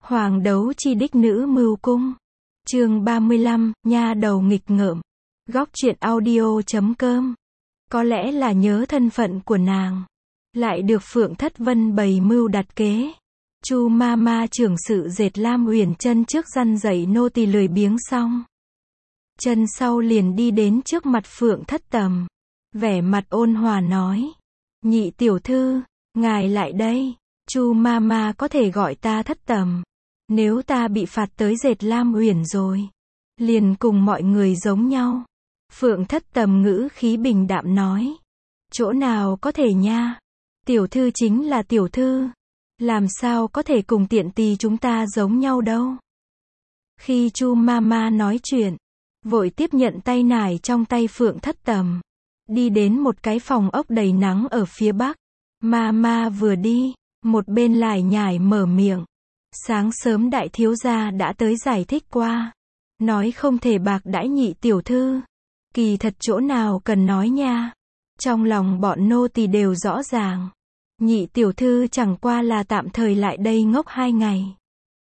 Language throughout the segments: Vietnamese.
Hoàng đấu chi đích nữ mưu cung. Chương 35, nha đầu nghịch ngợm. Góc truyện audio.com. Có lẽ là nhớ thân phận của nàng, lại được Phượng Thất Vân bày mưu đặt kế. Chu ma ma trưởng sự dệt Lam Uyển chân trước răn dạy nô tỳ lười biếng xong, chân sau liền đi đến trước mặt Phượng Thất Tầm, vẻ mặt ôn hòa nói: "Nhị tiểu thư, ngài lại đây. Chu ma ma có thể gọi ta Thất Tầm. Nếu ta bị phạt tới dệt Lam Uyển rồi, liền cùng mọi người giống nhau." Phượng Thất Tầm ngữ khí bình đạm nói: "Chỗ nào có thể nha. Tiểu thư chính là tiểu thư, làm sao có thể cùng tiện tỳ chúng ta giống nhau đâu." Khi Chu ma ma nói chuyện, vội tiếp nhận tay nải trong tay Phượng Thất Tầm, đi đến một cái phòng ốc đầy nắng ở phía bắc. Ma ma vừa đi, một bên lải nhải mở miệng: "Sáng sớm đại thiếu gia đã tới giải thích qua, nói không thể bạc đãi nhị tiểu thư. Kỳ thật chỗ nào cần nói nha. Trong lòng bọn nô tỳ đều rõ ràng. Nhị tiểu thư chẳng qua là tạm thời lại đây ngốc 2 ngày.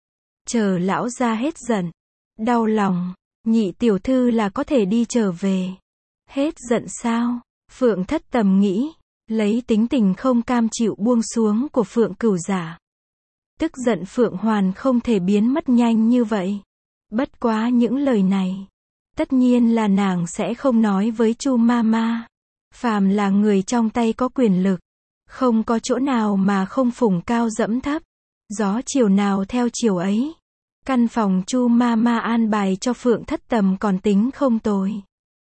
Chờ lão gia hết giận, đau lòng, nhị tiểu thư là có thể đi trở về." Hết giận sao? Phượng Thất Tầm nghĩ, lấy tính tình không cam chịu buông xuống của Phượng Cửu Giả. Tức giận Phượng Hoàn không thể biến mất nhanh như vậy. Bất quá những lời này, tất nhiên là nàng sẽ không nói với Chu ma ma. Phàm là người trong tay có quyền lực, không có chỗ nào mà không phủng cao dẫm thấp. Gió chiều nào theo chiều ấy. Căn phòng Chu ma ma an bài cho Phượng Thất Tầm còn tính không tồi.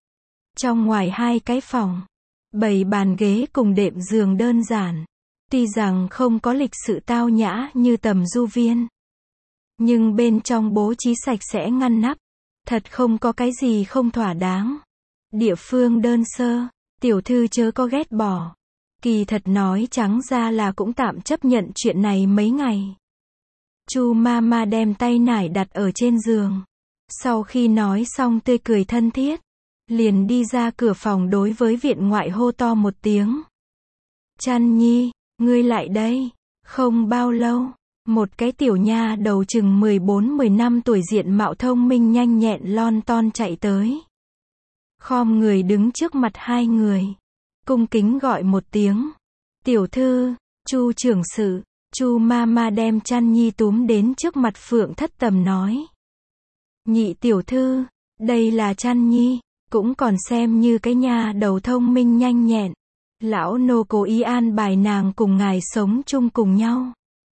Trong ngoài 2 cái phòng, bày bàn ghế cùng đệm giường đơn giản. Tuy rằng không có lịch sự tao nhã như Tầm Du Viên, nhưng bên trong bố trí sạch sẽ ngăn nắp, thật không có cái gì không thỏa đáng. Địa phương đơn sơ, tiểu thư chớ có ghét bỏ. Kỳ thật nói trắng ra là cũng tạm chấp nhận chuyện này mấy ngày. Chu ma ma đem tay nải đặt ở trên giường. Sau khi nói xong tươi cười thân thiết, liền đi ra cửa phòng đối với viện ngoại hô to một tiếng: "Chăn nhi, ngươi lại đây." Không bao lâu, một cái tiểu nha đầu chừng 14-15 tuổi diện mạo thông minh nhanh nhẹn lon ton chạy tới. Khom người đứng trước mặt 2 người, cung kính gọi một tiếng: "Tiểu thư, Chu trưởng sự." Chu ma ma đem Chăn nhi túm đến trước mặt Phượng Thất Tầm nói: "Nhị tiểu thư, đây là Chăn nhi, cũng còn xem như cái nha đầu thông minh nhanh nhẹn. Lão nô cố ý an bài nàng cùng ngài sống chung cùng nhau.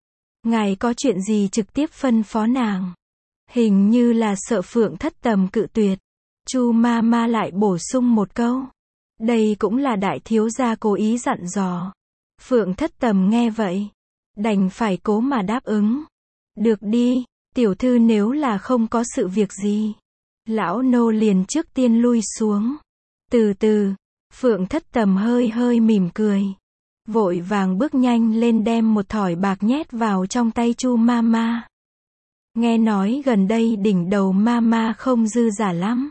Ngài có chuyện gì trực tiếp phân phó nàng." Hình như là sợ Phượng Thất Tầm cự tuyệt, Chu ma ma lại bổ sung một câu: "Đây cũng là đại thiếu gia cố ý dặn dò." Phượng Thất Tầm nghe vậy, đành phải cố mà đáp ứng: "Được đi, tiểu thư nếu là không có sự việc gì, lão nô liền trước tiên lui xuống." Từ từ, Phượng Thất Tầm hơi hơi mỉm cười, vội vàng bước nhanh lên đem một thỏi bạc nhét vào trong tay Chu ma ma. Nghe nói gần đây đỉnh đầu ma ma không dư giả lắm.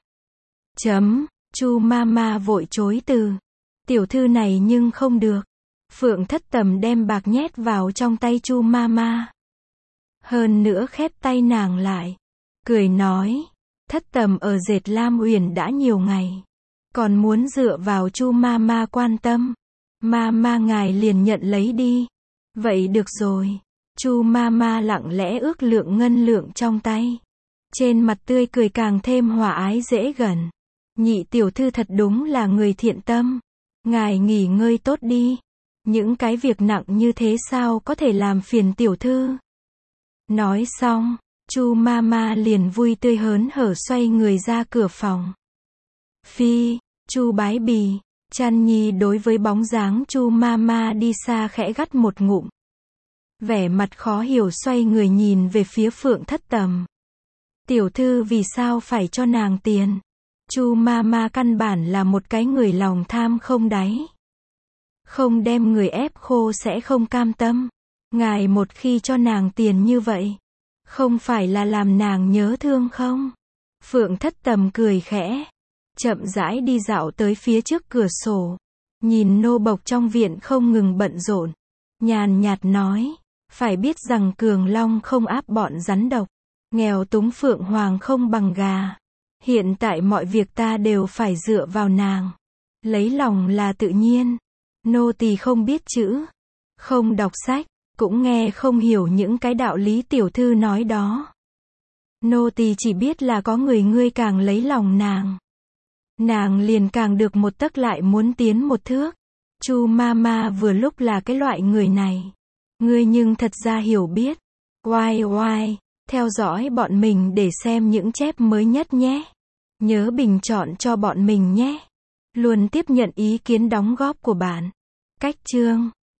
Chu ma ma vội chối từ: "Tiểu thư này nhưng không được." Phượng Thất Tầm đem bạc nhét vào trong tay Chu ma ma. Hơn nữa khép tay nàng lại, cười nói: "Thất Tầm ở dệt Lam Uyển đã nhiều ngày, còn muốn dựa vào Chu ma ma quan tâm. Ma ma ngài liền nhận lấy đi." "Vậy được rồi." Chu ma ma lặng lẽ ước lượng ngân lượng trong tay, trên mặt tươi cười càng thêm hòa ái dễ gần. "Nhị tiểu thư thật đúng là người thiện tâm. Ngài nghỉ ngơi tốt đi. Những cái việc nặng như thế sao có thể làm phiền tiểu thư." Nói xong, Chu ma ma liền vui tươi hớn hở xoay người ra cửa phòng. "Phi, Chu bái bì." Chăn nhi đối với bóng dáng Chu ma ma đi xa khẽ gắt một ngụm, vẻ mặt khó hiểu xoay người nhìn về phía Phượng Thất Tầm. "Tiểu thư vì sao phải cho nàng tiền?" Chu ma ma căn bản là một cái người lòng tham không đáy. Không đem người ép khô sẽ không cam tâm. Ngài một khi cho nàng tiền như vậy, không phải là làm nàng nhớ thương không? Phượng Thất Tầm cười khẽ, chậm rãi đi dạo tới phía trước cửa sổ, nhìn nô bộc trong viện không ngừng bận rộn, nhàn nhạt nói: Phải biết rằng cường long không áp bọn rắn độc. Nghèo túng phượng hoàng không bằng gà. Hiện tại mọi việc ta đều phải dựa vào nàng. Lấy lòng là tự nhiên. Nô tỳ không biết chữ, không đọc sách, cũng nghe không hiểu những cái đạo lý tiểu thư nói đó. Nô tỳ chỉ biết là có người ngươi càng lấy lòng nàng liền càng được một tấc lại muốn tiến một thước. Chu Mama vừa lúc là cái loại người này. Ngươi nhưng thật ra hiểu biết. Oai oai, theo dõi bọn mình để xem những chép mới nhất nhé. Nhớ bình chọn cho bọn mình nhé. Luôn tiếp nhận ý kiến đóng góp của bạn. Cách chương